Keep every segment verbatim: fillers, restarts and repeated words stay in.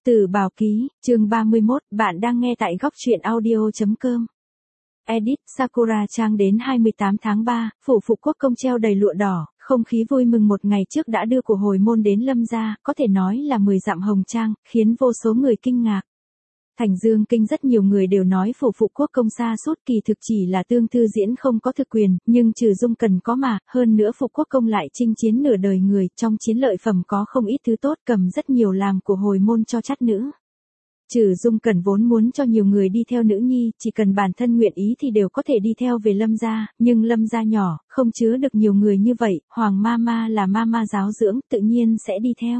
Từ Bảo Ký, chương ba mươi mốt, bạn đang nghe tại góc truyện audio.com. Edit, Sakura Trang đến hai mươi tám tháng ba, phủ Phục Quốc công treo đầy lụa đỏ, không khí vui mừng một ngày trước đã đưa của hồi môn đến Lâm gia, có thể nói là mười dặm hồng trang, khiến vô số người kinh ngạc. Thành Dương Kinh rất nhiều người đều nói phủ Phục Quốc công xa suốt kỳ thực chỉ là Tương Thư Diễn không có thực quyền, nhưng trừ Dung Cần có mà, hơn nữa Phục Quốc công lại chinh chiến nửa đời người, trong chiến lợi phẩm có không ít thứ tốt, cầm rất nhiều làm của hồi môn cho chắt nữ. Trừ Dung Cần vốn muốn cho nhiều người đi theo nữ nhi, chỉ cần bản thân nguyện ý thì đều có thể đi theo về Lâm gia, nhưng Lâm gia nhỏ, không chứa được nhiều người như vậy, Hoàng Mama là Mama giáo dưỡng, tự nhiên sẽ đi theo.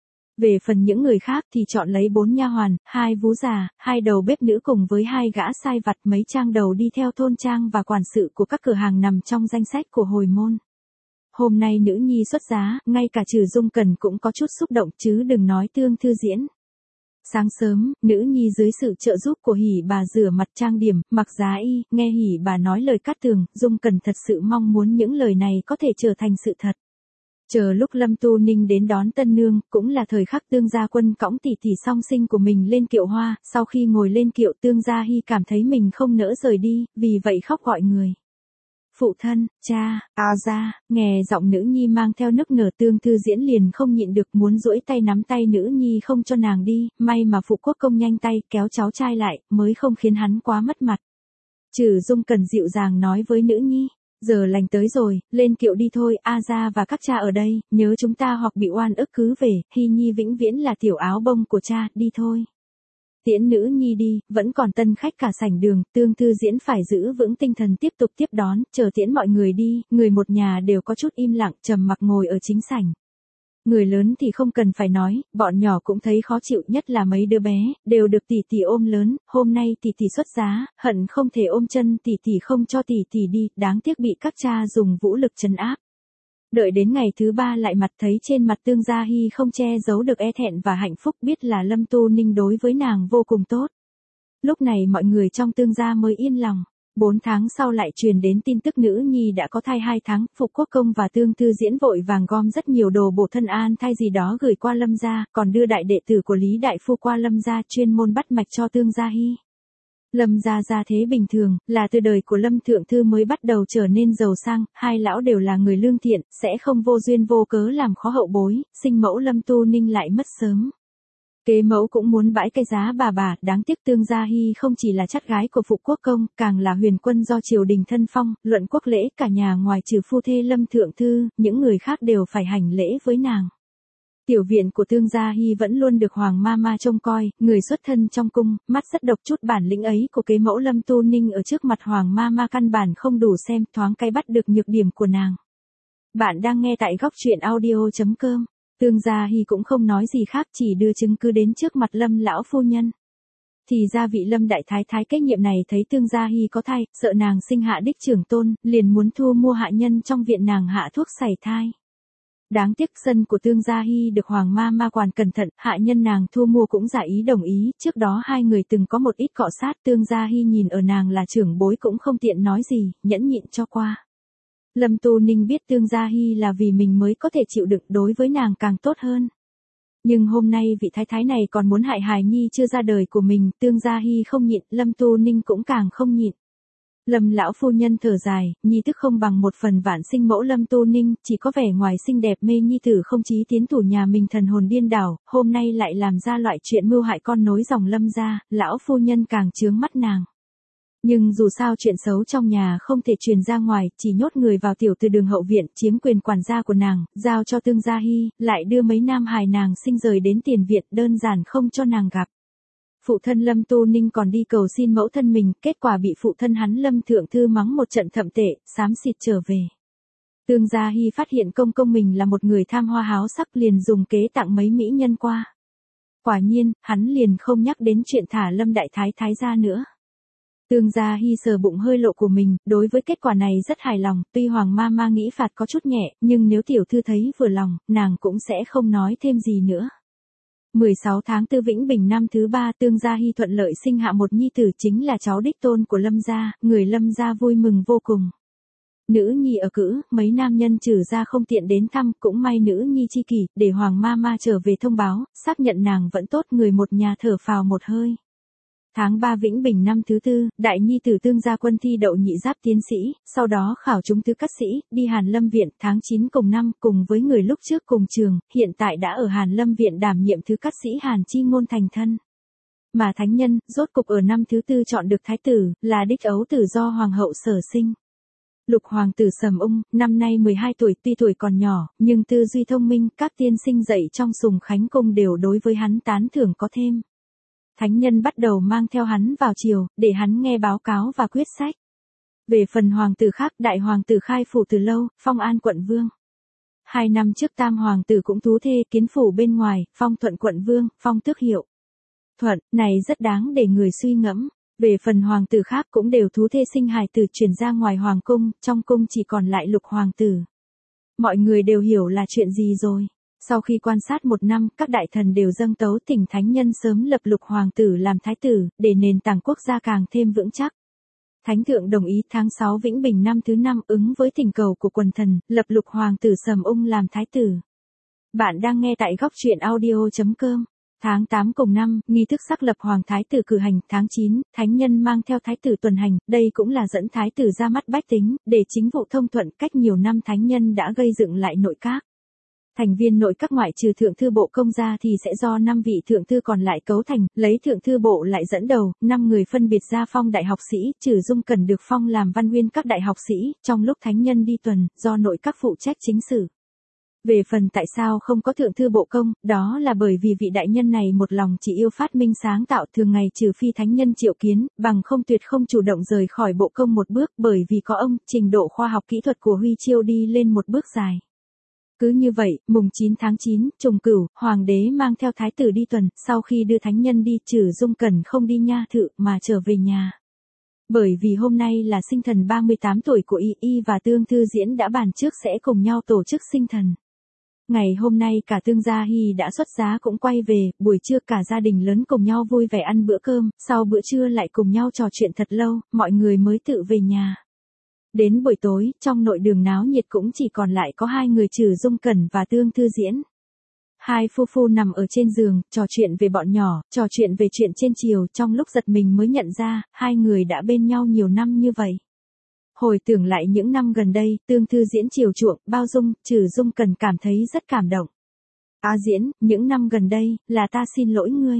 Về phần những người khác thì chọn lấy bốn nha hoàn, hai vú già, hai đầu bếp nữ cùng với hai gã sai vặt mấy trang đầu đi theo thôn trang và quản sự của các cửa hàng nằm trong danh sách của hồi môn. Hôm nay nữ nhi xuất giá, ngay cả Trừ Dung Cần cũng có chút xúc động chứ đừng nói Tương Thư Diễn. Sáng sớm, nữ nhi dưới sự trợ giúp của Hỉ bà rửa mặt trang điểm, mặc giá y, nghe Hỉ bà nói lời cát tường, Dung Cần thật sự mong muốn những lời này có thể trở thành sự thật. Chờ lúc Lâm Tu Ninh đến đón tân nương, cũng là thời khắc Tương Gia Quân cõng tỷ tỷ song sinh của mình lên kiệu hoa, sau khi ngồi lên kiệu Tương Gia Hy cảm thấy mình không nỡ rời đi, vì vậy khóc gọi người. Phụ thân, cha, a gia, nghe giọng nữ nhi mang theo nức nở Tương Thư Diễn liền không nhịn được muốn duỗi tay nắm tay nữ nhi không cho nàng đi, may mà Phục Quốc công nhanh tay kéo cháu trai lại, mới không khiến hắn quá mất mặt. Trừ Dung Cần dịu dàng nói với nữ nhi. Giờ lành tới rồi, lên kiệu đi thôi, A gia và các cha ở đây, nhớ chúng ta hoặc bị oan ức cứ về, Hy Nhi vĩnh viễn là tiểu áo bông của cha, đi thôi. Tiễn nữ nhi đi, vẫn còn tân khách cả sảnh đường, Tương Thư Diễn phải giữ vững tinh thần tiếp tục tiếp đón, chờ tiễn mọi người đi, người một nhà đều có chút im lặng, trầm mặc ngồi ở chính sảnh. Người lớn thì không cần phải nói, bọn nhỏ cũng thấy khó chịu, nhất là mấy đứa bé, đều được tỷ tỷ ôm lớn, hôm nay tỷ tỷ xuất giá, hận không thể ôm chân tỷ tỷ không cho tỷ tỷ đi, đáng tiếc bị các cha dùng vũ lực trấn áp. Đợi đến ngày thứ ba lại mặt thấy trên mặt Tương Gia Hy không che giấu được e thẹn và hạnh phúc, biết là Lâm Tu Ninh đối với nàng vô cùng tốt. Lúc này mọi người trong Tương gia mới yên lòng. Bốn tháng sau lại truyền đến tin tức nữ nhi đã có thai hai tháng, Phục Quốc công và Tương Thư Diễn vội vàng gom rất nhiều đồ bổ thân an thai gì đó gửi qua Lâm gia, còn đưa đại đệ tử của Lý Đại Phu qua Lâm gia chuyên môn bắt mạch cho Tương Gia Hy. Lâm gia gia thế bình thường, là từ đời của Lâm Thượng Thư mới bắt đầu trở nên giàu sang, hai lão đều là người lương thiện, sẽ không vô duyên vô cớ làm khó hậu bối, sinh mẫu Lâm Tu Ninh lại mất sớm. Kế mẫu cũng muốn bãi cái giá bà bà, đáng tiếc Tương Gia Hy không chỉ là chắt gái của Phục Quốc công, càng là huyền quân do triều đình thân phong, luận quốc lễ cả nhà ngoài trừ phu thê Lâm Thượng Thư, những người khác đều phải hành lễ với nàng. Tiểu viện của Tương Gia Hy vẫn luôn được Hoàng Mama trông coi, người xuất thân trong cung, mắt rất độc, chút bản lĩnh ấy của kế mẫu Lâm Tu Ninh ở trước mặt Hoàng Mama căn bản không đủ xem, thoáng cái bắt được nhược điểm của nàng. Bạn đang nghe tại góc truyện audio.com. Tương Gia Hy cũng không nói gì khác, chỉ đưa chứng cứ đến trước mặt Lâm lão phu nhân. Thì ra vị Lâm đại thái thái kế nhiệm này thấy Tương Gia Hy có thai, sợ nàng sinh hạ đích trưởng tôn, liền muốn thu mua hạ nhân trong viện nàng hạ thuốc sảy thai. Đáng tiếc sân của Tương Gia Hy được Hoàng Mama quản cẩn thận, hạ nhân nàng thu mua cũng giả ý đồng ý, trước đó hai người từng có một ít cọ sát, Tương Gia Hy nhìn ở nàng là trưởng bối cũng không tiện nói gì, nhẫn nhịn cho qua. Lâm Tu Ninh biết Tương Gia Hy là vì mình mới có thể chịu đựng, đối với nàng càng tốt hơn. Nhưng hôm nay vị thái thái này còn muốn hại hài nhi chưa ra đời của mình, Tương Gia Hy không nhịn, Lâm Tu Ninh cũng càng không nhịn. Lâm lão phu nhân thở dài, nhi tức không bằng một phần vạn sinh mẫu Lâm Tu Ninh, chỉ có vẻ ngoài xinh đẹp mê nhi tử không chí tiến thủ nhà mình thần hồn điên đảo, hôm nay lại làm ra loại chuyện mưu hại con nối dòng Lâm gia, lão phu nhân càng chướng mắt nàng. Nhưng dù sao chuyện xấu trong nhà không thể truyền ra ngoài, chỉ nhốt người vào tiểu từ đường hậu viện, chiếm quyền quản gia của nàng, giao cho Tương Gia Hy, lại đưa mấy nam hài nàng sinh rời đến tiền viện, đơn giản không cho nàng gặp. Phụ thân Lâm Tu Ninh còn đi cầu xin mẫu thân mình, kết quả bị phụ thân hắn Lâm Thượng Thư mắng một trận thậm tệ, xám xịt trở về. Tương Gia Hy phát hiện công công mình là một người tham hoa háo sắc, liền dùng kế tặng mấy mỹ nhân qua. Quả nhiên, hắn liền không nhắc đến chuyện thả Lâm đại thái thái ra nữa. Tương Gia Hy sờ bụng hơi lộ của mình, đối với kết quả này rất hài lòng, tuy Hoàng Mama nghĩ phạt có chút nhẹ, nhưng nếu tiểu thư thấy vừa lòng, nàng cũng sẽ không nói thêm gì nữa. mười sáu tháng tư Vĩnh Bình năm thứ ba, Tương Gia Hy thuận lợi sinh hạ một nhi tử, chính là cháu đích tôn của Lâm gia, người Lâm gia vui mừng vô cùng. nữ nhi ở cữ, mấy nam nhân trừ ra không tiện đến thăm, cũng may nữ nhi chi kỷ, để Hoàng Mama trở về thông báo, xác nhận nàng vẫn tốt, người một nhà thở phào một hơi. Tháng ba Vĩnh Bình năm thứ tư, đại nhi tử Tương Gia Quân thi đậu nhị giáp tiến sĩ, sau đó khảo trúng tứ cát sĩ, đi Hàn Lâm Viện, tháng chín cùng năm, cùng với người lúc trước cùng trường, hiện tại đã ở Hàn Lâm Viện đảm nhiệm thứ cát sĩ Hàn Chi Ngôn thành thân. Mà thánh nhân, rốt cục ở năm thứ tư chọn được thái tử, là đích ấu tử do hoàng hậu sở sinh. Lục hoàng tử Sầm Ung, năm nay mười hai tuổi, tuy tuổi còn nhỏ, nhưng tư duy thông minh, các tiên sinh dạy trong Sùng Khánh Cung đều đối với hắn tán thưởng có thêm. Thánh nhân bắt đầu mang theo hắn vào triều, để hắn nghe báo cáo và quyết sách. Về phần hoàng tử khác, đại hoàng tử khai phủ từ lâu, phong an quận vương. Hai năm trước tam hoàng tử cũng tú thê, kiến phủ bên ngoài, phong thuận quận vương, phong tước hiệu. Thuận, này rất đáng để người suy ngẫm. Về phần hoàng tử khác cũng đều thú thê sinh hài tử chuyển ra ngoài hoàng cung, trong cung chỉ còn lại lục hoàng tử. Mọi người đều hiểu là chuyện gì rồi. Sau khi quan sát một năm, các đại thần đều dâng tấu thỉnh thánh nhân sớm lập lục hoàng tử làm thái tử, để nền tảng quốc gia càng thêm vững chắc. Thánh thượng đồng ý, tháng sáu Vĩnh Bình năm thứ năm, ứng với thỉnh cầu của quần thần, lập lục hoàng tử Sầm Ung làm thái tử. Bạn đang nghe tại góc truyện audio chấm com. Tháng tám cùng năm, nghi thức xác lập hoàng thái tử cử hành, tháng chín, thánh nhân mang theo thái tử tuần hành, đây cũng là dẫn thái tử ra mắt bách tính, để chính vụ thông thuận. Cách nhiều năm thánh nhân đã gây dựng lại nội các. Thành viên nội các ngoại trừ thượng thư bộ công ra thì sẽ do năm vị thượng thư còn lại cấu thành, lấy thượng thư bộ lại dẫn đầu, năm người phân biệt ra phong đại học sĩ, trừ Dung Cẩn được phong làm văn uyên các đại học sĩ, trong lúc thánh nhân đi tuần, do nội các phụ trách chính sự. Về phần tại sao không có thượng thư bộ công, đó là bởi vì vị đại nhân này một lòng chỉ yêu phát minh sáng tạo, thường ngày trừ phi thánh nhân triệu kiến, bằng không tuyệt không chủ động rời khỏi bộ công một bước, bởi vì có ông, trình độ khoa học kỹ thuật của Huy Chiêu đi lên một bước dài. Cứ như vậy, mùng chín tháng chín, trùng cửu, hoàng đế mang theo thái tử đi tuần, sau khi đưa thánh nhân đi, trừ Dung Cẩn không đi nha thự mà trở về nhà. Bởi vì hôm nay là sinh thần ba mươi tám tuổi của y, y và Tương Thư Diễn đã bàn trước sẽ cùng nhau tổ chức sinh thần. Ngày hôm nay cả Tương Gia Hy đã xuất giá cũng quay về, buổi trưa cả gia đình lớn cùng nhau vui vẻ ăn bữa cơm, sau bữa trưa lại cùng nhau trò chuyện thật lâu, mọi người mới tự về nhà. Đến buổi tối, trong nội đường náo nhiệt cũng chỉ còn lại có hai người trừ Dung Cẩn và Tương Thư Diễn. Hai phu phu nằm ở trên giường, trò chuyện về bọn nhỏ, trò chuyện về chuyện trên triều, trong lúc giật mình mới nhận ra, hai người đã bên nhau nhiều năm như vậy. Hồi tưởng lại những năm gần đây, Tương Thư Diễn chiều chuộng, bao dung, trừ Dung Cẩn cảm thấy rất cảm động. "Á Diễn, những năm gần đây, là ta xin lỗi ngươi."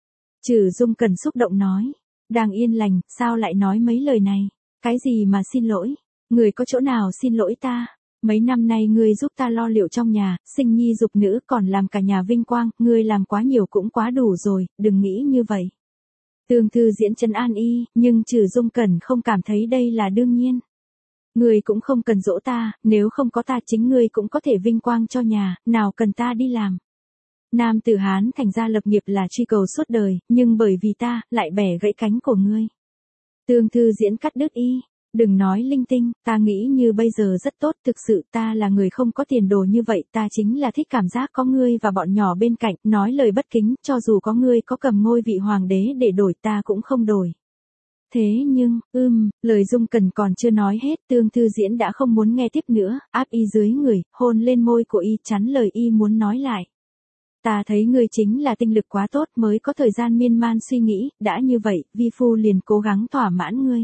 Trừ Dung Cẩn xúc động nói. "Đang yên lành, sao lại nói mấy lời này? Cái gì mà xin lỗi? Người có chỗ nào xin lỗi ta? Mấy năm nay ngươi giúp ta lo liệu trong nhà, sinh nhi dục nữ, còn làm cả nhà vinh quang, ngươi làm quá nhiều cũng quá đủ rồi, đừng nghĩ như vậy." Tương Thư Diễn trấn an y, nhưng trừ Dung Cẩn không cảm thấy đây là đương nhiên. "Ngươi cũng không cần dỗ ta, nếu không có ta chính ngươi cũng có thể vinh quang cho nhà, nào cần ta đi làm. Nam tử Hán thành ra lập nghiệp là truy cầu suốt đời, nhưng bởi vì ta, lại bẻ gãy cánh của ngươi." Tương Thư Diễn cắt đứt y. "Đừng nói linh tinh, ta nghĩ như bây giờ rất tốt, thực sự ta là người không có tiền đồ như vậy, ta chính là thích cảm giác có ngươi và bọn nhỏ bên cạnh, nói lời bất kính, cho dù có ngươi có cầm ngôi vị hoàng đế để đổi ta cũng không đổi." Thế nhưng, ưm, lời Dung Cẩn còn chưa nói hết, Tương Thư Diễn đã không muốn nghe tiếp nữa, áp y dưới người, hôn lên môi của y, chắn lời y muốn nói lại. "Ta thấy ngươi chính là tinh lực quá tốt mới có thời gian miên man suy nghĩ, đã như vậy, vi phu liền cố gắng thỏa mãn ngươi."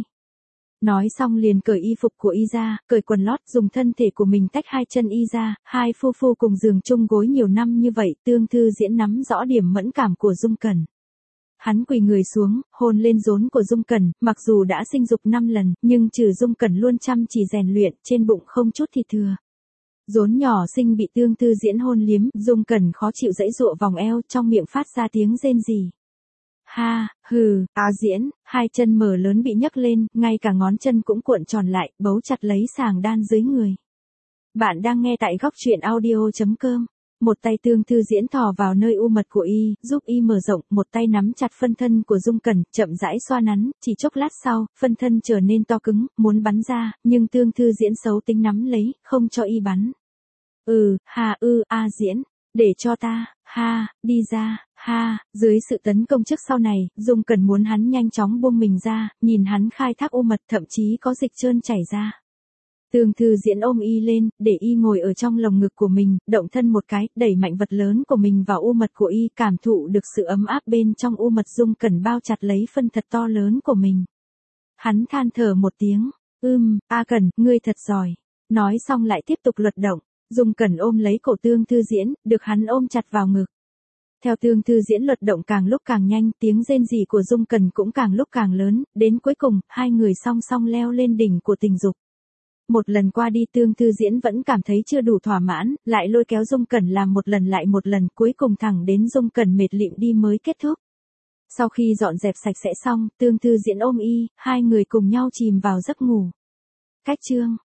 Nói xong liền cởi y phục của y ra, cởi quần lót, dùng thân thể của mình tách hai chân y ra, hai phu phu cùng giường chung gối nhiều năm như vậy, Tương Thư Diễn nắm rõ điểm mẫn cảm của Dung Cẩn. Hắn quỳ người xuống, hôn lên rốn của Dung Cẩn, mặc dù đã sinh dục năm lần, nhưng trừ Dung Cẩn luôn chăm chỉ rèn luyện, trên bụng không chút thịt thừa. Rốn nhỏ xinh bị Tương Thư Diễn hôn liếm, Dung Cẩn khó chịu giãy giụa vòng eo, trong miệng phát ra tiếng rên rỉ. "Ha, hừ, Á Diễn." Hai chân mở lớn bị nhấc lên, ngay cả ngón chân cũng cuộn tròn lại, bấu chặt lấy sàng đan dưới người. Bạn đang nghe tại góc truyện audio chấm com. Một tay Tương Thư Diễn thò vào nơi u mật của y, giúp y mở rộng, một tay nắm chặt phân thân của Dung Cẩn, chậm rãi xoa nắn, chỉ chốc lát sau, phân thân trở nên to cứng, muốn bắn ra, nhưng Tương Thư Diễn xấu tính nắm lấy, không cho y bắn. "Ừ, ha ư, A Diễn, để cho ta, ha, đi ra, ha." Dưới sự tấn công trước sau này, Dung Cẩn muốn hắn nhanh chóng buông mình ra, nhìn hắn khai thác u mật, thậm chí có dịch trơn chảy ra. Tương Thư Diễn ôm y lên, để y ngồi ở trong lồng ngực của mình, động thân một cái, đẩy mạnh vật lớn của mình vào u mật của y, cảm thụ được sự ấm áp bên trong u mật. Dung Cẩn bao chặt lấy phân thật to lớn của mình. Hắn than thở một tiếng, ưm, A Cẩn, ngươi thật giỏi. Nói xong lại tiếp tục luật động. Dung Cẩn ôm lấy cổ Tương Thư Diễn, được hắn ôm chặt vào ngực. Theo Tương Thư Diễn luật động càng lúc càng nhanh, tiếng rên rỉ của Dung Cẩn cũng càng lúc càng lớn, đến cuối cùng, hai người song song leo lên đỉnh của tình dục. Một lần qua đi Tương Thư Diễn vẫn cảm thấy chưa đủ thỏa mãn, lại lôi kéo Dung Cẩn làm một lần lại một lần, cuối cùng thẳng đến Dung Cẩn mệt lịm đi mới kết thúc. Sau khi dọn dẹp sạch sẽ xong, Tương Thư Diễn ôm y, hai người cùng nhau chìm vào giấc ngủ. Cách chương